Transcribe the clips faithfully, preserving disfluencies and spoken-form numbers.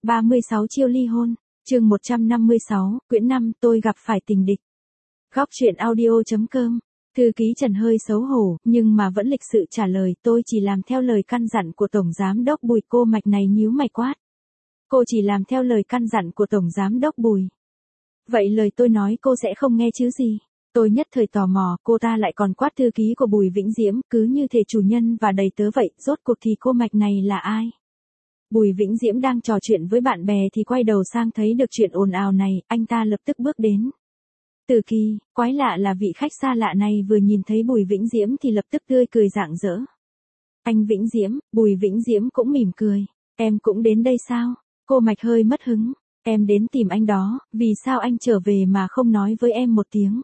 ba mươi sáu chiêu ly hôn, chương một trăm năm mươi sáu, quyển năm, tôi gặp phải tình địch. Góc truyện audio.com, thư ký Trần hơi xấu hổ, nhưng mà vẫn lịch sự trả lời, tôi chỉ làm theo lời căn dặn của Tổng Giám đốc Bùi. Cô Mạch này nhíu mày quát. Cô chỉ làm theo lời căn dặn của Tổng Giám đốc Bùi. Vậy lời tôi nói cô sẽ không nghe chứ gì? Tôi nhất thời tò mò, cô ta lại còn quát thư ký của Bùi Vĩnh Diễm, cứ như thể chủ nhân và đầy tớ vậy, rốt cuộc thì cô Mạch này là ai? Bùi Vĩnh Diễm đang trò chuyện với bạn bè thì quay đầu sang thấy được chuyện ồn ào này, anh ta lập tức bước đến. Từ Kỳ, quái lạ là vị khách xa lạ này vừa nhìn thấy Bùi Vĩnh Diễm thì lập tức tươi cười rạng rỡ. Anh Vĩnh Diễm, Bùi Vĩnh Diễm cũng mỉm cười. Em cũng đến đây sao? Cô Mạch hơi mất hứng. Em đến tìm anh đó, vì sao anh trở về mà không nói với em một tiếng?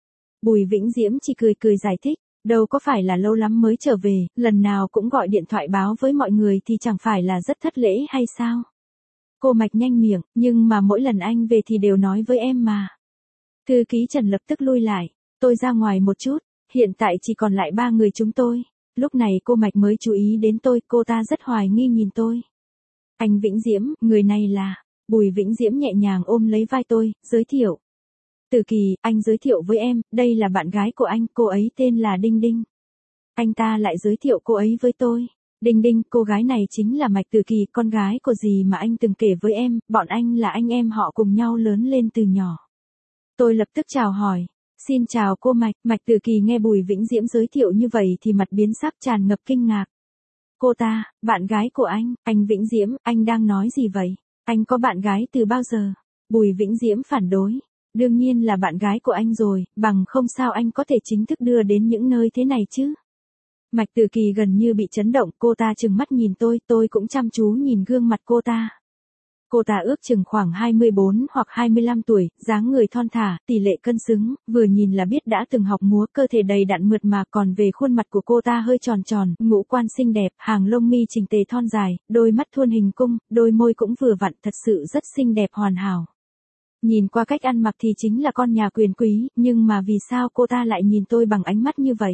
Bùi Vĩnh Diễm chỉ cười cười giải thích. Đâu có phải là lâu lắm mới trở về, lần nào cũng gọi điện thoại báo với mọi người thì chẳng phải là rất thất lễ hay sao? Cô Mạch nhanh miệng, nhưng mà mỗi lần anh về thì đều nói với em mà. Thư ký Trần lập tức lui lại, tôi ra ngoài một chút, hiện tại chỉ còn lại ba người chúng tôi. Lúc này cô Mạch mới chú ý đến tôi, cô ta rất hoài nghi nhìn tôi. Anh Vĩnh Diễm, người này là... Bùi Vĩnh Diễm nhẹ nhàng ôm lấy vai tôi, giới thiệu. Từ Kỳ, anh giới thiệu với em, đây là bạn gái của anh, cô ấy tên là Đinh Đinh. Anh ta lại giới thiệu cô ấy với tôi. Đinh Đinh, cô gái này chính là Mạch Từ Kỳ, con gái của dì mà anh từng kể với em, bọn anh là anh em họ cùng nhau lớn lên từ nhỏ. Tôi lập tức chào hỏi. Xin chào cô Mạch. Mạch Từ Kỳ nghe Bùi Vĩnh Diễm giới thiệu như vậy thì mặt biến sắc tràn ngập kinh ngạc. Cô ta, bạn gái của anh, anh Vĩnh Diễm, anh đang nói gì vậy? Anh có bạn gái từ bao giờ? Bùi Vĩnh Diễm phản đối. Đương nhiên là bạn gái của anh rồi, bằng không sao anh có thể chính thức đưa đến những nơi thế này chứ? Mạch Từ Kỳ gần như bị chấn động, cô ta trừng mắt nhìn tôi, tôi cũng chăm chú nhìn gương mặt cô ta. Cô ta ước chừng khoảng hai mươi bốn hoặc hai mươi lăm tuổi, dáng người thon thả, tỷ lệ cân xứng, vừa nhìn là biết đã từng học múa, cơ thể đầy đặn mượt mà, còn về khuôn mặt của cô ta hơi tròn tròn, ngũ quan xinh đẹp, hàng lông mi chỉnh tề thon dài, đôi mắt thuôn hình cung, đôi môi cũng vừa vặn, thật sự rất xinh đẹp hoàn hảo. Nhìn qua cách ăn mặc thì chính là con nhà quyền quý, nhưng mà vì sao cô ta lại nhìn tôi bằng ánh mắt như vậy?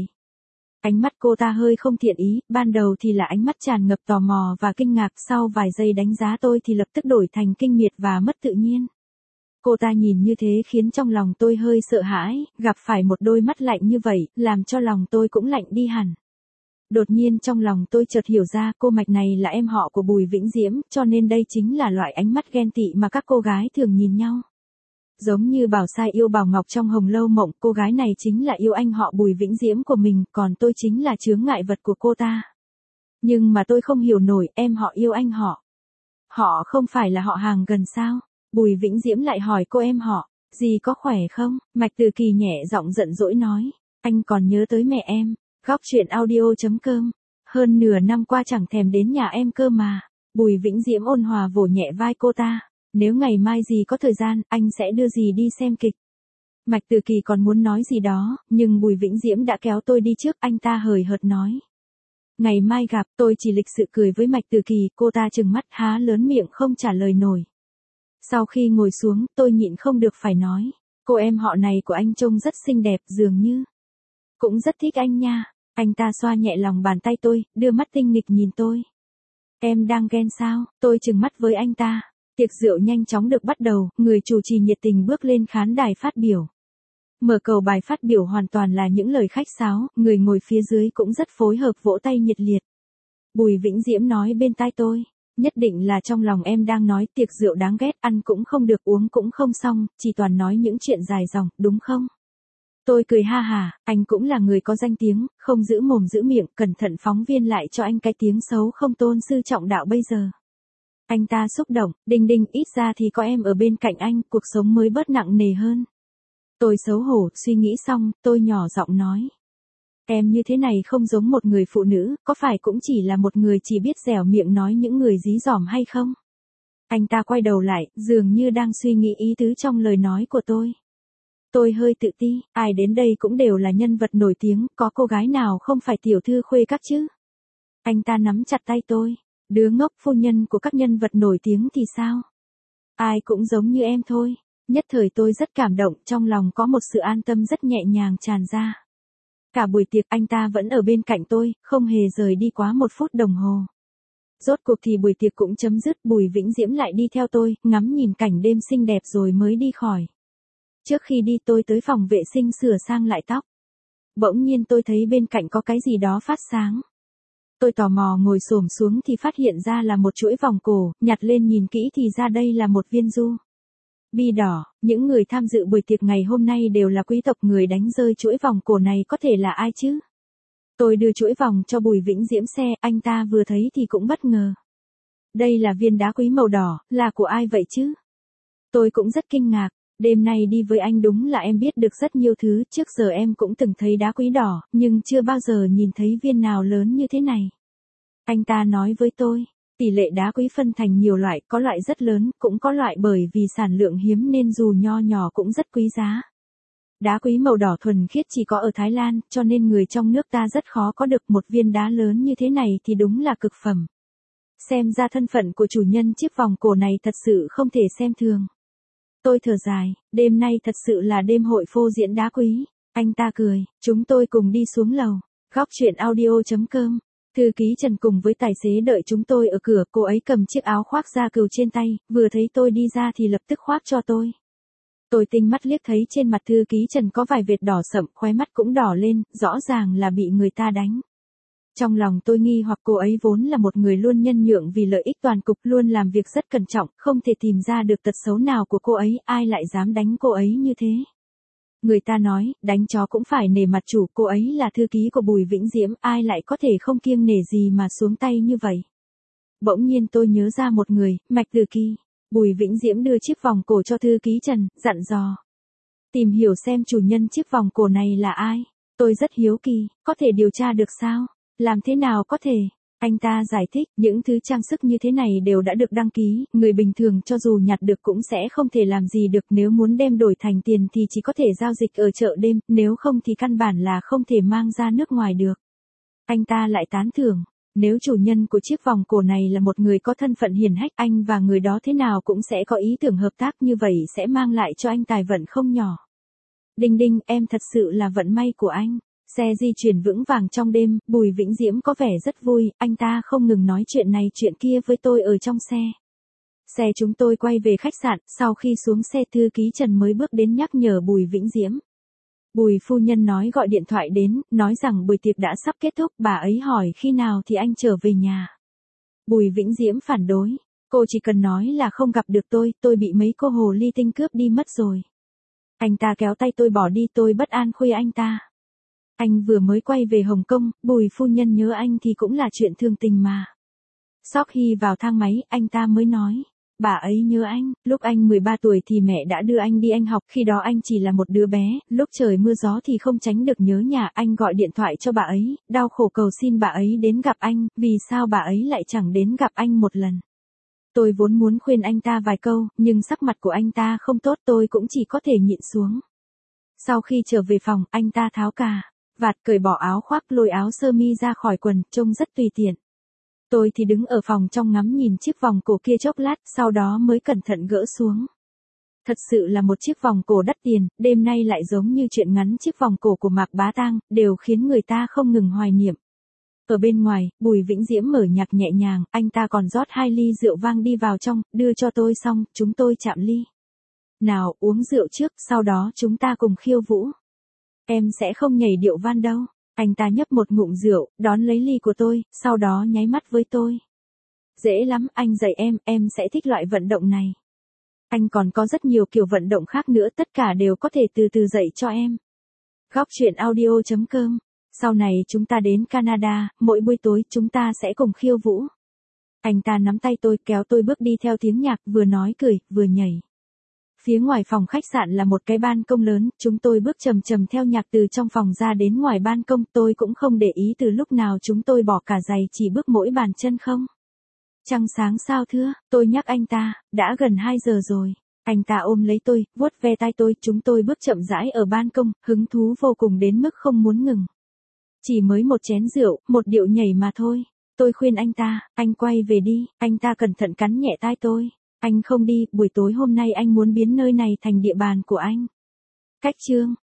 Ánh mắt cô ta hơi không thiện ý, ban đầu thì là ánh mắt tràn ngập tò mò và kinh ngạc, sau vài giây đánh giá tôi thì lập tức đổi thành kinh miệt và mất tự nhiên. Cô ta nhìn như thế khiến trong lòng tôi hơi sợ hãi, gặp phải một đôi mắt lạnh như vậy, làm cho lòng tôi cũng lạnh đi hẳn. Đột nhiên trong lòng tôi chợt hiểu ra, cô Mạch này là em họ của Bùi Vĩnh Diễm, cho nên đây chính là loại ánh mắt ghen tị mà các cô gái thường nhìn nhau. Giống như Bảo Sai yêu Bảo Ngọc trong Hồng Lâu Mộng, cô gái này chính là yêu anh họ Bùi Vĩnh Diễm của mình, còn tôi chính là chướng ngại vật của cô ta. Nhưng mà tôi không hiểu nổi, em họ yêu anh họ. Họ không phải là họ hàng gần sao? Bùi Vĩnh Diễm lại hỏi cô em họ, dì có khỏe không? Mạch Từ Kỳ nhẹ giọng giận dỗi nói, anh còn nhớ tới mẹ em. Góc truyện audio.com, hơn nửa năm qua chẳng thèm đến nhà em cơ mà. Bùi Vĩnh Diễm ôn hòa vỗ nhẹ vai cô ta. Nếu ngày mai dì có thời gian, anh sẽ đưa dì đi xem kịch. Mạch Từ Kỳ còn muốn nói gì đó, nhưng Bùi Vĩnh Diễm đã kéo tôi đi trước, anh ta hời hợt nói. Ngày mai gặp, tôi chỉ lịch sự cười với Mạch Từ Kỳ, cô ta trừng mắt há lớn miệng không trả lời nổi. Sau khi ngồi xuống, tôi nhịn không được phải nói, cô em họ này của anh trông rất xinh đẹp, dường như cũng rất thích anh nha. Anh ta xoa nhẹ lòng bàn tay tôi, đưa mắt tinh nghịch nhìn tôi. Em đang ghen sao? Tôi trừng mắt với anh ta. Tiệc rượu nhanh chóng được bắt đầu, người chủ trì nhiệt tình bước lên khán đài phát biểu. Mở cầu bài phát biểu hoàn toàn là những lời khách sáo, người ngồi phía dưới cũng rất phối hợp vỗ tay nhiệt liệt. Bùi Vĩnh Diễm nói bên tai tôi, nhất định là trong lòng em đang nói tiệc rượu đáng ghét, ăn cũng không được uống cũng không xong, chỉ toàn nói những chuyện dài dòng, đúng không? Tôi cười ha hà, anh cũng là người có danh tiếng, không giữ mồm giữ miệng, cẩn thận phóng viên lại cho anh cái tiếng xấu không tôn sư trọng đạo bây giờ. Anh ta xúc động, Đinh Đinh, ít ra thì có em ở bên cạnh anh, cuộc sống mới bớt nặng nề hơn. Tôi xấu hổ, suy nghĩ xong, tôi nhỏ giọng nói. Em như thế này không giống một người phụ nữ, có phải cũng chỉ là một người chỉ biết dẻo miệng nói những người dí dỏm hay không? Anh ta quay đầu lại, dường như đang suy nghĩ ý tứ trong lời nói của tôi. Tôi hơi tự ti, ai đến đây cũng đều là nhân vật nổi tiếng, có cô gái nào không phải tiểu thư khuê các chứ? Anh ta nắm chặt tay tôi. Đứa ngốc, phu nhân của các nhân vật nổi tiếng thì sao? Ai cũng giống như em thôi. Nhất thời tôi rất cảm động, trong lòng có một sự an tâm rất nhẹ nhàng tràn ra. Cả buổi tiệc anh ta vẫn ở bên cạnh tôi, không hề rời đi quá một phút đồng hồ. Rốt cuộc thì buổi tiệc cũng chấm dứt, Bùi Vĩnh Diễm lại đi theo tôi, ngắm nhìn cảnh đêm xinh đẹp rồi mới đi khỏi. Trước khi đi tôi tới phòng vệ sinh sửa sang lại tóc. Bỗng nhiên tôi thấy bên cạnh có cái gì đó phát sáng. Tôi tò mò ngồi xổm xuống thì phát hiện ra là một chuỗi vòng cổ, nhặt lên nhìn kỹ thì ra đây là một viên du bi đỏ. Những người tham dự buổi tiệc ngày hôm nay đều là quý tộc, người đánh rơi chuỗi vòng cổ này có thể là ai chứ? Tôi đưa chuỗi vòng cho Bùi Vĩnh Diễm xe, anh ta vừa thấy thì cũng bất ngờ. Đây là viên đá quý màu đỏ, là của ai vậy chứ? Tôi cũng rất kinh ngạc, đêm nay đi với anh đúng là em biết được rất nhiều thứ, trước giờ em cũng từng thấy đá quý đỏ, nhưng chưa bao giờ nhìn thấy viên nào lớn như thế này. Anh ta nói với tôi, tỷ lệ đá quý phân thành nhiều loại, có loại rất lớn, cũng có loại bởi vì sản lượng hiếm nên dù nho nhỏ cũng rất quý giá. Đá quý màu đỏ thuần khiết chỉ có ở Thái Lan, cho nên người trong nước ta rất khó có được một viên đá lớn như thế này thì đúng là cực phẩm. Xem ra thân phận của chủ nhân chiếc vòng cổ này thật sự không thể xem thường. Tôi thở dài, đêm nay thật sự là đêm hội phô diễn đá quý. Anh ta cười, chúng tôi cùng đi xuống lầu. Góc truyện audio chấm com. Thư ký Trần cùng với tài xế đợi chúng tôi ở cửa, cô ấy cầm chiếc áo khoác da cừu trên tay, vừa thấy tôi đi ra thì lập tức khoác cho tôi. Tôi tinh mắt liếc thấy trên mặt thư ký Trần có vài vệt đỏ sậm, khóe mắt cũng đỏ lên, rõ ràng là bị người ta đánh. Trong lòng tôi nghi hoặc cô ấy vốn là một người luôn nhân nhượng vì lợi ích toàn cục, luôn làm việc rất cẩn trọng, không thể tìm ra được tật xấu nào của cô ấy, ai lại dám đánh cô ấy như thế. Người ta nói, đánh chó cũng phải nể mặt chủ, cô ấy là thư ký của Bùi Vĩnh Diễm, ai lại có thể không kiêng nể gì mà xuống tay như vậy. Bỗng nhiên tôi nhớ ra một người, Mạch Từ Kỳ. Bùi Vĩnh Diễm đưa chiếc vòng cổ cho thư ký Trần, dặn dò. Tìm hiểu xem chủ nhân chiếc vòng cổ này là ai. Tôi rất hiếu kỳ, có thể điều tra được sao? Làm thế nào có thể? Anh ta giải thích, những thứ trang sức như thế này đều đã được đăng ký, người bình thường cho dù nhặt được cũng sẽ không thể làm gì được, nếu muốn đem đổi thành tiền thì chỉ có thể giao dịch ở chợ đêm, nếu không thì căn bản là không thể mang ra nước ngoài được. Anh ta lại tán thưởng, nếu chủ nhân của chiếc vòng cổ này là một người có thân phận hiển hách, anh và người đó thế nào cũng sẽ có ý tưởng hợp tác, như vậy sẽ mang lại cho anh tài vận không nhỏ. Đinh đinh, em thật sự là vận may của anh. Xe di chuyển vững vàng trong đêm, Bùi Vĩnh Diễm có vẻ rất vui, anh ta không ngừng nói chuyện này chuyện kia với tôi ở trong xe. Xe chúng tôi quay về khách sạn, sau khi xuống xe thư ký Trần mới bước đến nhắc nhở Bùi Vĩnh Diễm. Bùi phu nhân nói gọi điện thoại đến, nói rằng buổi tiệc đã sắp kết thúc, bà ấy hỏi khi nào thì anh trở về nhà. Bùi Vĩnh Diễm phản đối, cô chỉ cần nói là không gặp được tôi, tôi bị mấy cô hồ ly tinh cướp đi mất rồi. Anh ta kéo tay tôi bỏ đi, tôi bất an khuya anh ta. Anh vừa mới quay về Hồng Kông, Bùi phu nhân nhớ anh thì cũng là chuyện thường tình mà. Sau khi vào thang máy, anh ta mới nói, bà ấy nhớ anh, lúc anh mười ba tuổi thì mẹ đã đưa anh đi anh học, khi đó anh chỉ là một đứa bé, lúc trời mưa gió thì không tránh được nhớ nhà, anh gọi điện thoại cho bà ấy, đau khổ cầu xin bà ấy đến gặp anh, vì sao bà ấy lại chẳng đến gặp anh một lần. Tôi vốn muốn khuyên anh ta vài câu, nhưng sắc mặt của anh ta không tốt, tôi cũng chỉ có thể nhịn xuống. Sau khi trở về phòng, anh ta tháo cà vạt, cởi bỏ áo khoác, lôi áo sơ mi ra khỏi quần, trông rất tùy tiện. Tôi thì đứng ở phòng trong ngắm nhìn chiếc vòng cổ kia chốc lát, sau đó mới cẩn thận gỡ xuống. Thật sự là một chiếc vòng cổ đắt tiền, đêm nay lại giống như chuyện ngắn chiếc vòng cổ của Mạc Bá Tang, đều khiến người ta không ngừng hoài niệm. Ở bên ngoài, Bùi Vĩnh Diễm mở nhạc nhẹ nhàng, anh ta còn rót hai ly rượu vang đi vào trong, đưa cho tôi xong, chúng tôi chạm ly. Nào, uống rượu trước, sau đó chúng ta cùng khiêu vũ. Em sẽ không nhảy điệu van đâu. Anh ta nhấp một ngụm rượu, đón lấy ly của tôi, sau đó nháy mắt với tôi. Dễ lắm, anh dạy em, em sẽ thích loại vận động này. Anh còn có rất nhiều kiểu vận động khác nữa, tất cả đều có thể từ từ dạy cho em. Góc truyện audio chấm com. Sau này chúng ta đến Canada, mỗi buổi tối chúng ta sẽ cùng khiêu vũ. Anh ta nắm tay tôi, kéo tôi bước đi theo tiếng nhạc, vừa nói cười, vừa nhảy. Phía ngoài phòng khách sạn là một cái ban công lớn, chúng tôi bước chầm chầm theo nhạc từ trong phòng ra đến ngoài ban công, tôi cũng không để ý từ lúc nào chúng tôi bỏ cả giày, chỉ bước mỗi bàn chân không. Trăng sáng sao thưa, tôi nhắc anh ta, đã gần hai giờ rồi. Anh ta ôm lấy tôi, vuốt ve tai tôi, chúng tôi bước chậm rãi ở ban công, hứng thú vô cùng đến mức không muốn ngừng. Chỉ mới một chén rượu, một điệu nhảy mà thôi. Tôi khuyên anh ta, anh quay về đi, anh ta cẩn thận cắn nhẹ tai tôi. Anh không đi, buổi tối hôm nay anh muốn biến nơi này thành địa bàn của anh. Cách chương.